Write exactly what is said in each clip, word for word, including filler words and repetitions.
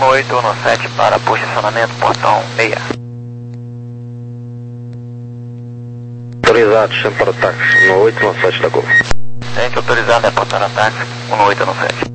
um oito um sete para posicionamento portão seis. Autorizado, chama para o táxi, um oito um sete da Gol. Gente, autorizado, reportando a táxi, um oito um sete.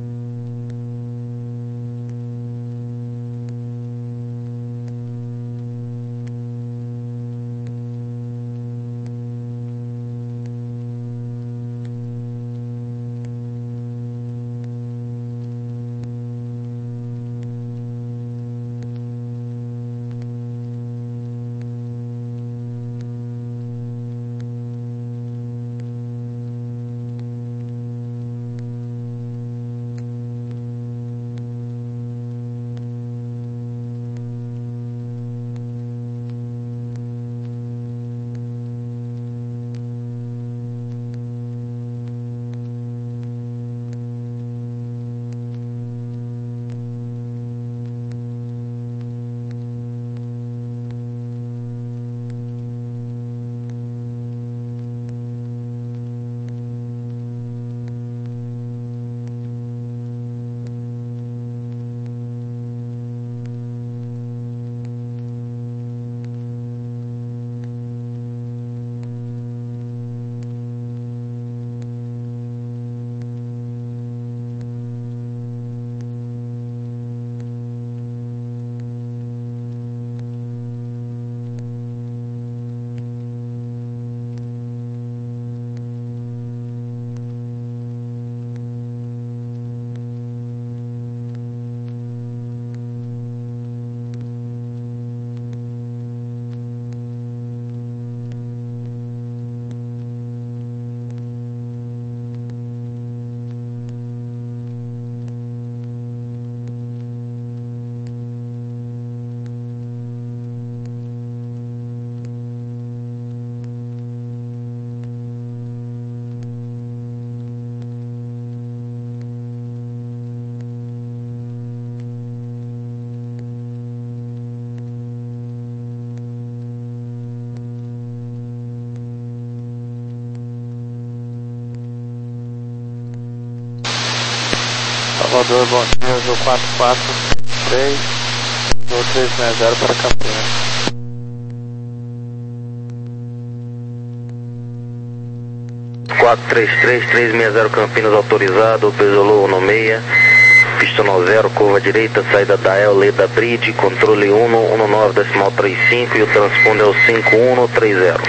Salvador, bom dia, Azul quatro quatro três, Azul três seis zero para Campinas. quatro três três, três seis zero Campinas autorizado, Pesolou um seis, pista no zero, curva direita, saída da El, Leda Bridge, controle um, um nove, decimal trinta e cinco e o transponder é o cinco um três zero.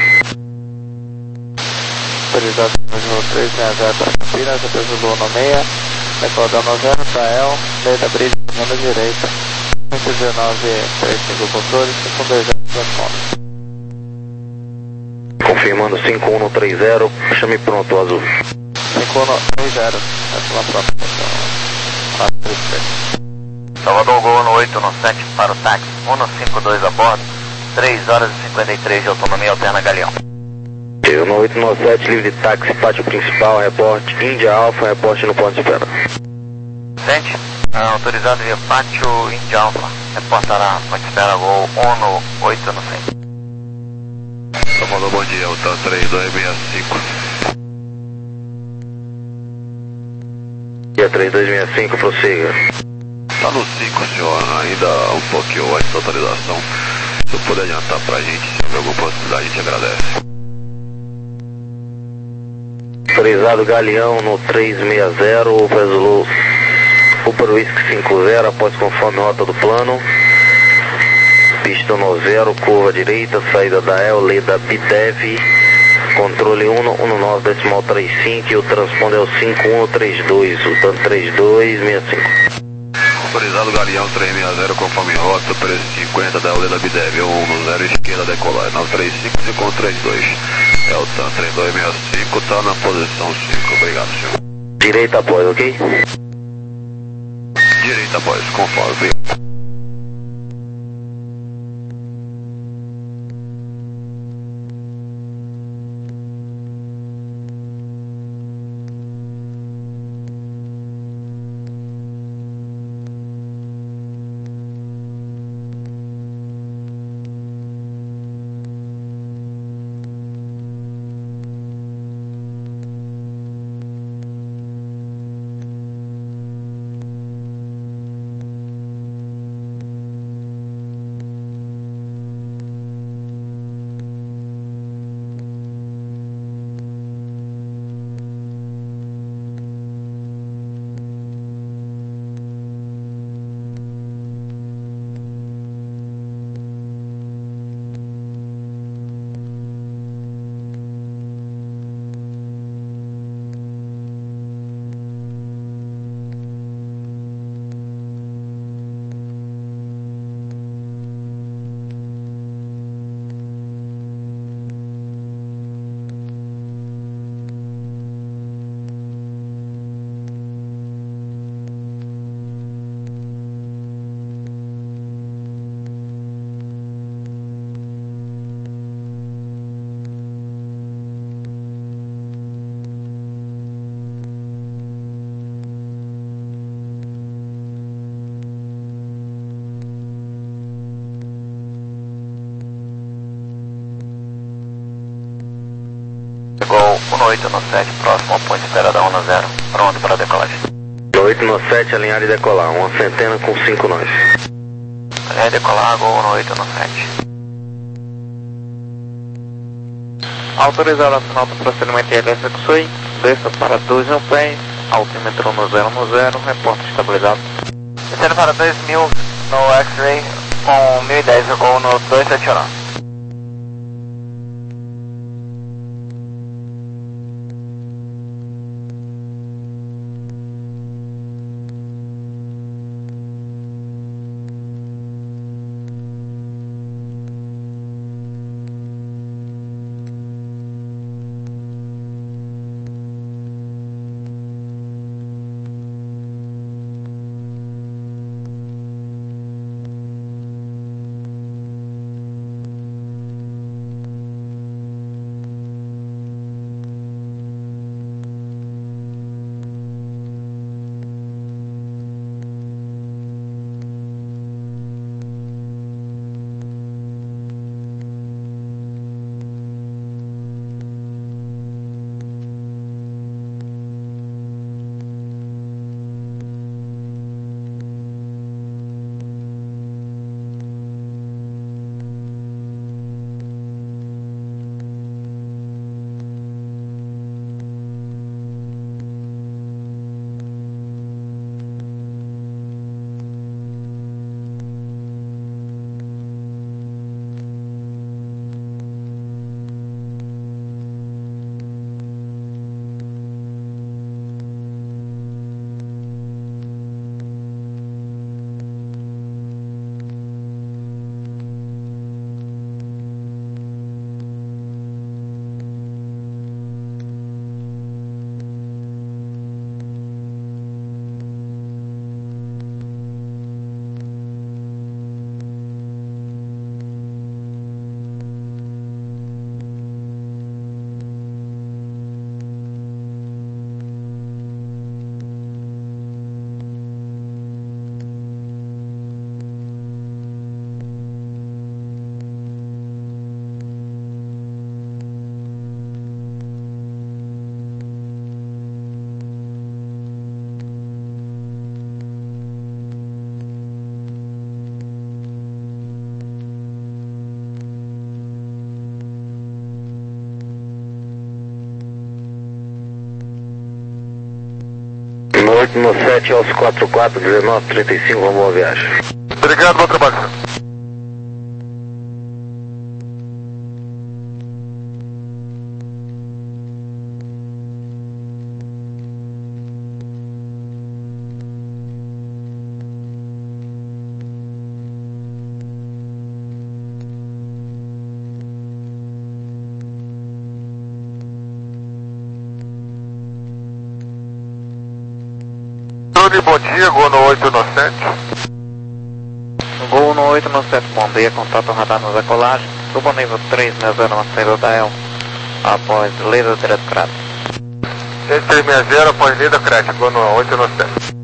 Autorizado, Azul três seis zero para Campinas, Pesolou um seis, recordando zero para El, Leda Bridge, segunda direita, cinco um nove, três cinco controle, cinco dois zero transponder. Confirmando cinco um três zero, chame pronto, Azul. cinco um três zero, essa é a próxima quatro três três. Salvador Gol um oito um sete para o táxi, um cinco dois a bordo, três horas e cinquenta e três de autonomia alterna Galeão. um oito um sete, livre de táxi, pátio principal, reporte, Índia Alfa, reporte no ponto de espera. Gente, autorizado via pátio Índia Alfa, reportará ponto de espera Gol um oito um sete. Salvador, bom dia, o T A três dois seis cinco. Dia três dois seis cinco, prossiga. Tá no cinco, senhor, ainda um pouquinho antes da autorização. Se puder adiantar pra gente, se houver alguma possibilidade, a gente agradece. Autorizado Galeão no três seis zero, Pesolou Super Whisky cinco zero, após conforme rota do plano. Pista no zero, curva direita, saída da El, Leda Bidev, controle um um nove, decimal trinta e cinco e o transponder é o cinco um três dois, o tanto três dois seis cinco. Autorizado Galeão três seis zero, conforme rota, preço cinquenta da Leda Bidev, um um zero, esquerda decolar, nove três cinco, cinco um três dois. É o T A três dois seis cinco, tá na posição cinco, obrigado, senhor. Direita após, ok? Direita após, conforme, obrigado. oito no sete, próximo ao ponto de espera da ONU zero, pronto para decolagem. oito no sete, alinhar e decolar, uma centena com cinco nós. Alinhar e decolar, Gol no oito no sete. Autorizado a final do procedimento L S X-Way, desça para dois mil pés, altímetro no zero no zero, reporte estabilizado. Descendo para dois mil no X-Ray com mil e dez, Gol no dois sete nove. oito no sete, aos quatro quatro, dezenove trinta e cinco, vamos boa viagem. Obrigado, bom trabalho. Bom dia, Gol no oito no sete. Gol no oito no sete, bom dia, contato radar na decolagem, suba nível três sessenta na saída da E L, após lida direto crato. seis três seis zero, após lida crato, Gol no oito no sete.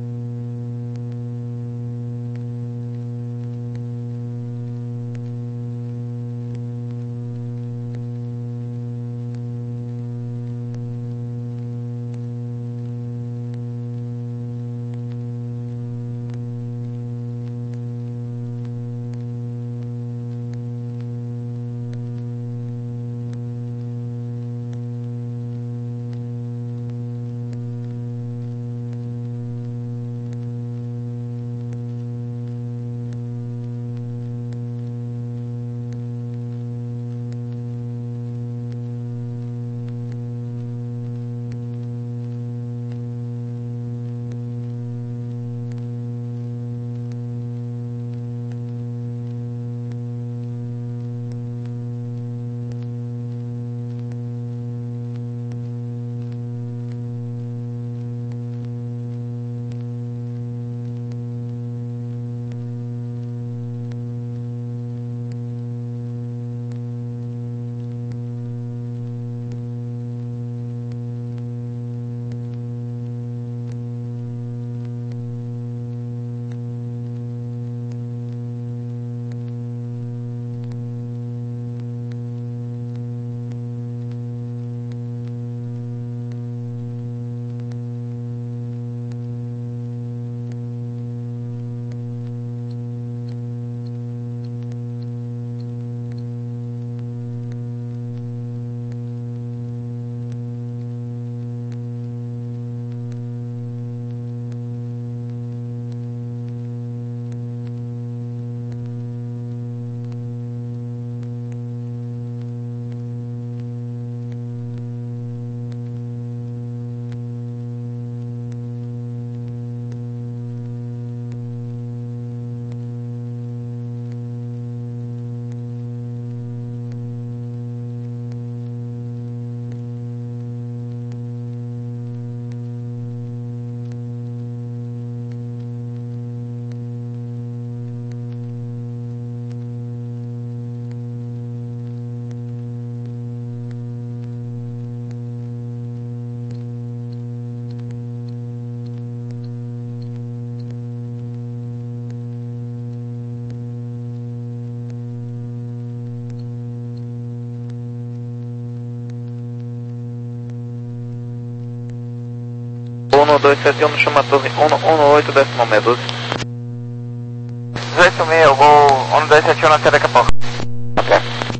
dois sete um, chama torre um oito, décimo meia dúzia. dezoito meia, eu vou um dois sete um até daqui a pouco. Ok.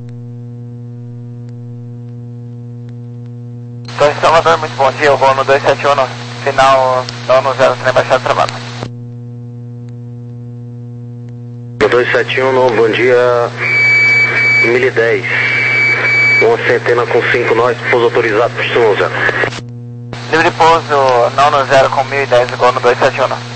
Torre Salvador, muito bom dia, eu vou no dois sete um, final da um zero, trem baixado travado. No dois sete um, no bom dia, mil e dez. Uma centena com cinco nós, pouso autorizado, pista um zero. Livre pouso, não no zero com mil e dez, igual no dois sete um.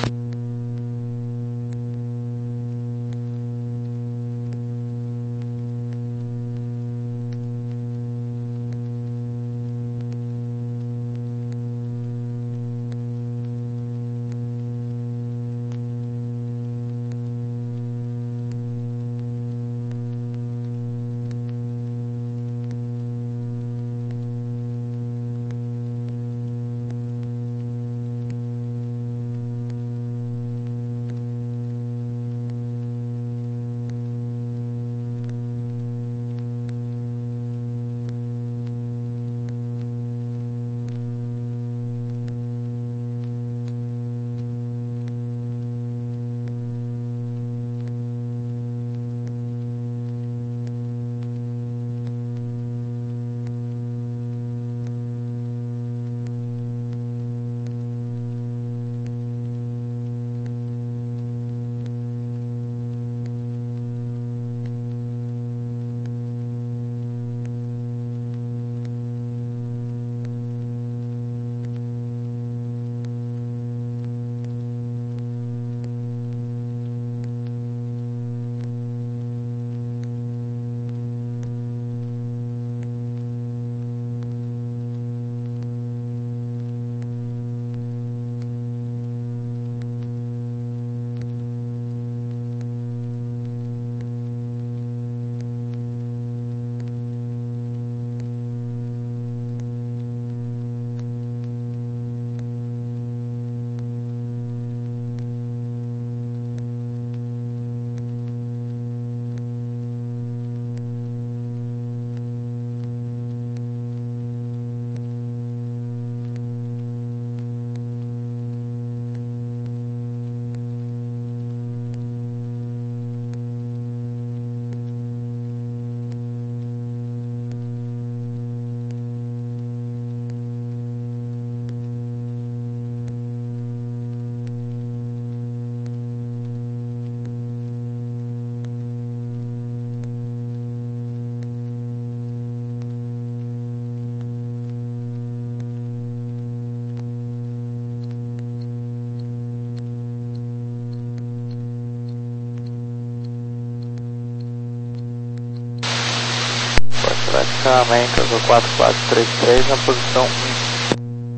Praticamente do quatro quatro três três na posição um.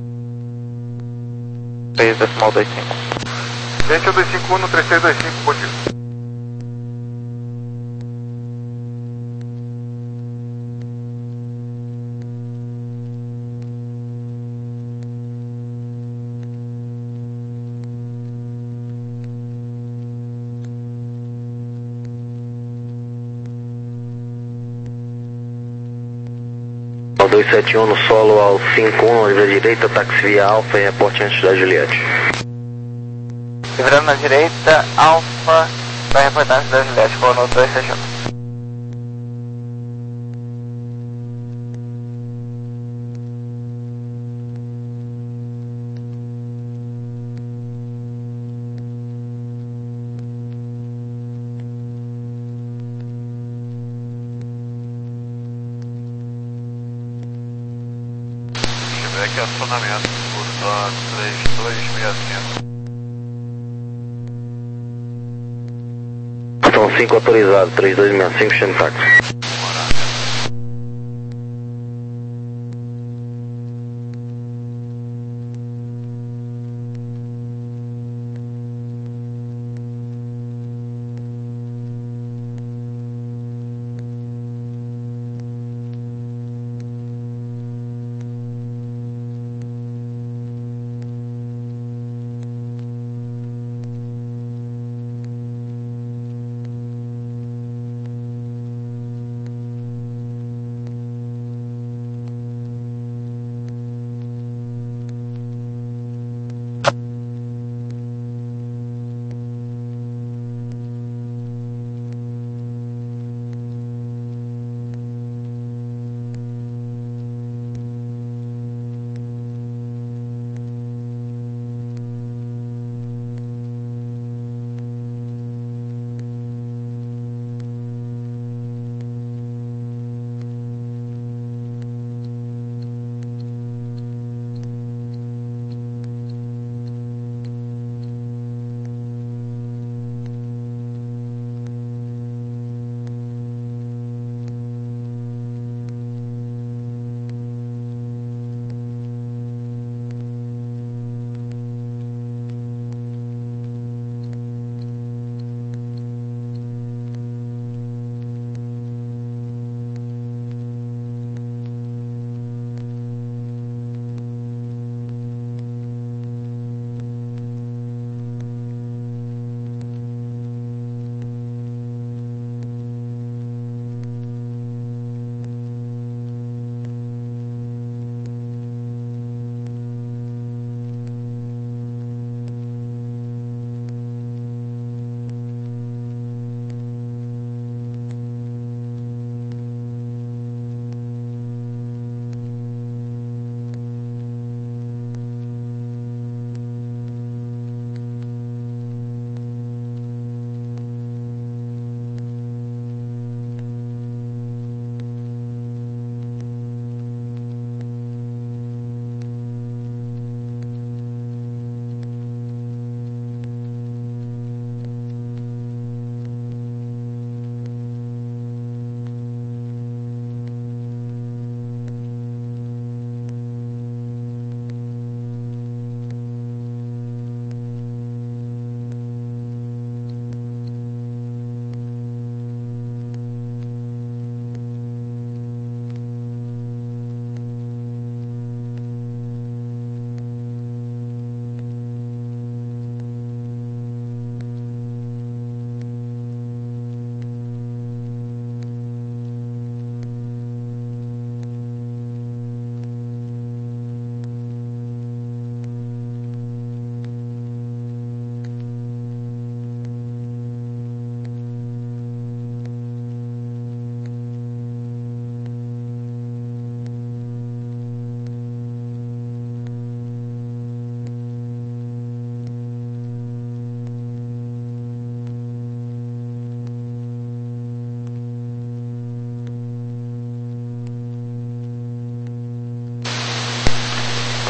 três decimal dois cinco. Gente, dois cinco um no três três dois cinco, bom dia. dois sete um no solo ao cinco um, livre à direita, táxi via Alfa e reporte antes da Juliette. Livrando na direita, Alfa, vai reportar antes da Juliette, vou no dois sete um. Cheveque acionamento, curta três dois seis cinco. Então cinco autorizado, três dois seis cinco, chama táxi.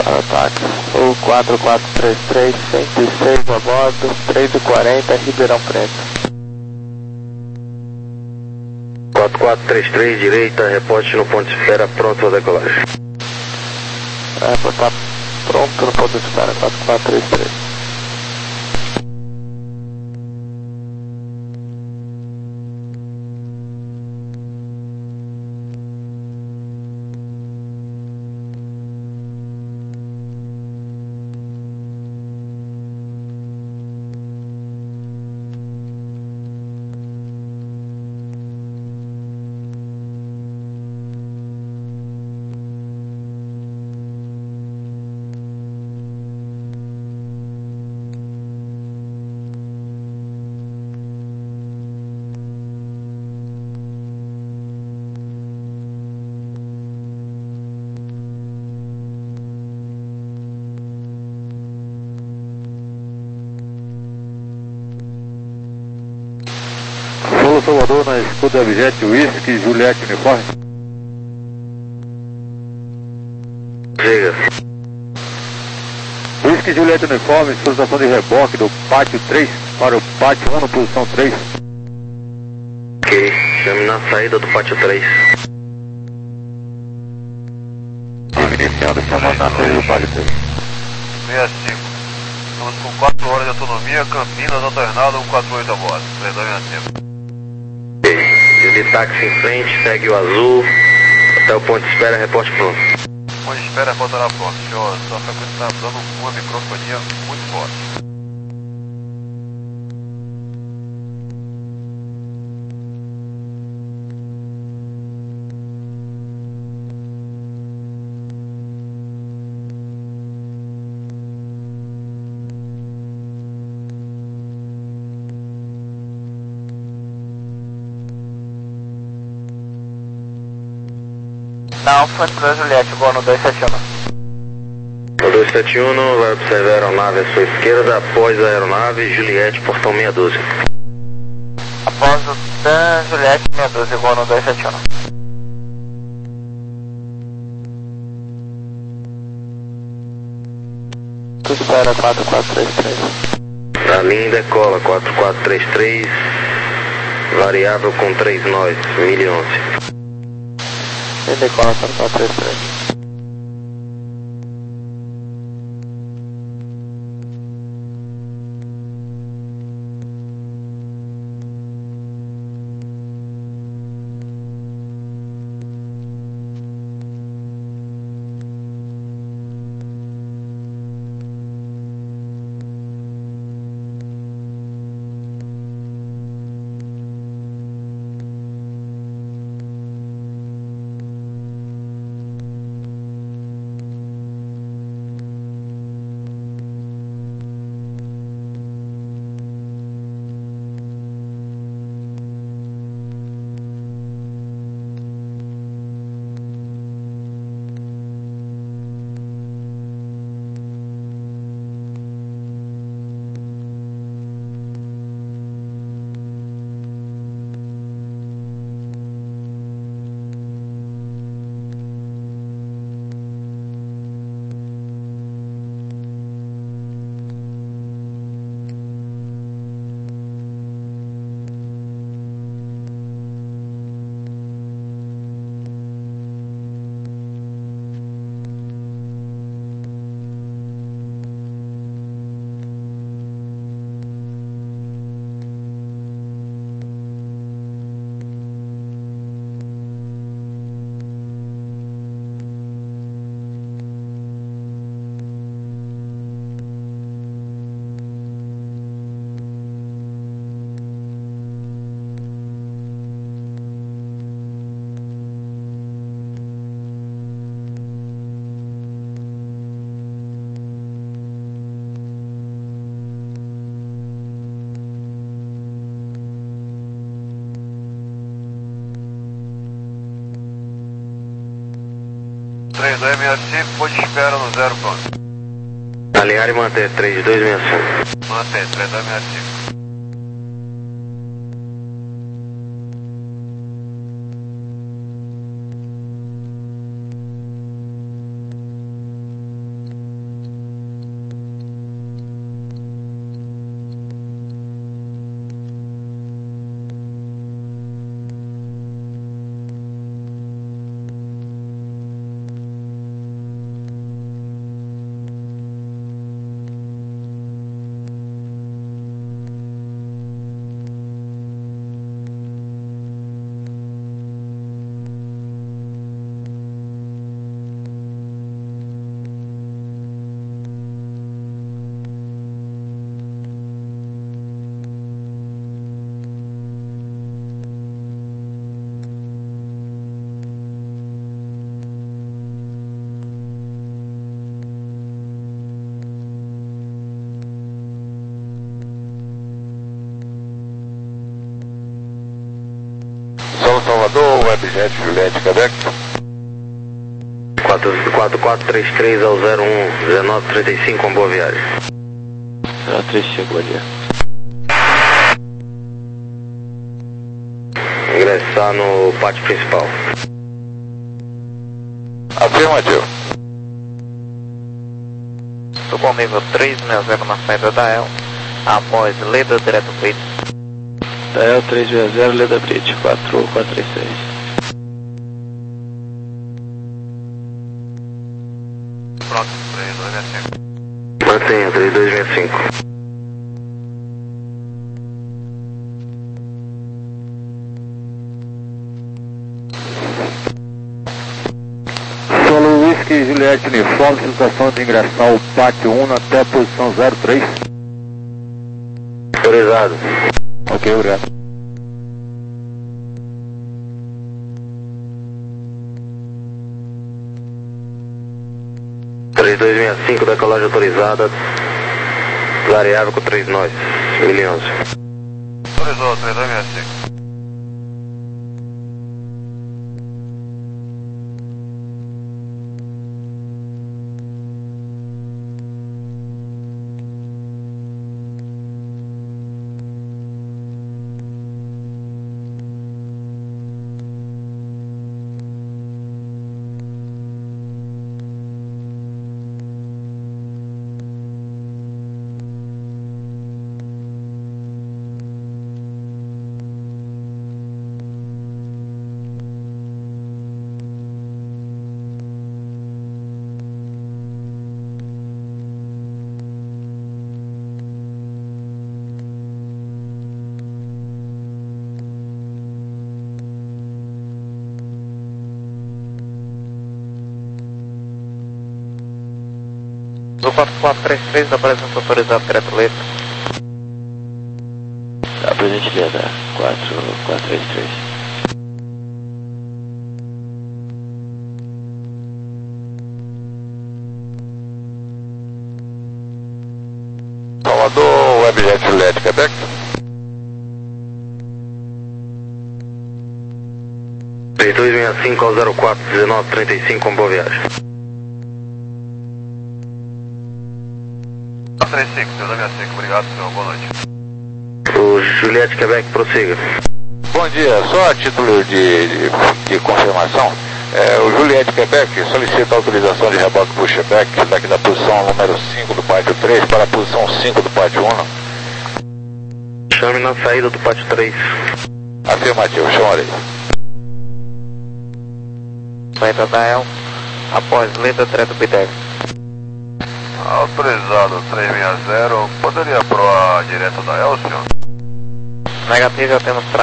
Para táxi, o quatro quatro três três, cento e seis a bordo, três e quarenta, Ribeirão Preto. quatro quatro três três, direita, reporte no ponto de espera, pronto para decolagem. É, por tá pronto no ponto de espera, quatro quatro três três. Sul Salvador na escuta Abjet Whisky Juliette Uniforme. Chega. Whisky Juliette Uniforme, solicitação de reboque do pátio três para o pátio um, posição três. Ok, chame na saída do pátio três. Iniciando chamando na saída do pátio três. sessenta e cinco. Estamos com quatro horas de autonomia, Campinas, alternado, um quatro oito a bordo. três dois sessenta e cinco. De táxi em frente, segue o azul, até o ponto de espera, reporte pronto. Ponto de espera, reportará pronto. Senhor, sua frequência está dando uma microfonia muito forte. Na Alfa para Juliette, vou no dois sete um. O dois sete um vai observar a aeronave à sua esquerda, após a aeronave, Juliette, portão meia dúzia. Após o Dan Juliette meia dúzia, vou no dois sete um. Tu espera quatro quatro três três. A linha decola quatro quatro três três, variável com três nós, mil e onze. Ele decola quatro quatro três três. três dois seis cinco, ponto de espera no zero pronto. Alinhar e manter três dois seis cinco. Mantém, três dois seis cinco. Webjet Juliette Quebec. quatro quatro três três ao zero um, dezenove trinta e cinco, com boa viagem. zero três chegou ali. Ingressar no pátio principal. Afirmativo. Subo ao nível três seis zero na saída da E L, após Leda direto Bridge. Da E L três seis zero, Leda Bridge, quatro quatro três seis. Pronto, três dois seis cinco. Mantenha, três dois seis cinco. Solo Whisky Juliette Uniforme, situação de ingressar ao pátio um até a posição zero três. Autorizado. Ok, obrigado. três dois seis cinco, decolagem autorizada. Variável com três nós. mil e onze. Autorizou, três dois seis cinco. Do quatro quatro três três, da presença autorizada direto letra. Tá, presente Leda, quatro quatro três três. Salvador Webjet Juliette Quebec. três dois seis cinco ao zero quatro, dezenove trinta e cinco, com boa viagem. três cinco, três dois seis cinco, obrigado senhor, boa noite. O Juliette Quebec, prossiga. Bom dia, só a título de, de, de confirmação, é, o Juliette Quebec solicita autorização de reboque pushback daqui da posição número cinco do pátio três para a posição cinco do pátio um. Chame na saída do pátio três. Afirmativo, chamarei. Saída da E L, após Leda direto Bideg. Autorizado, três seis zero, poderia proar direto da E L, senhor? Negativo, já temos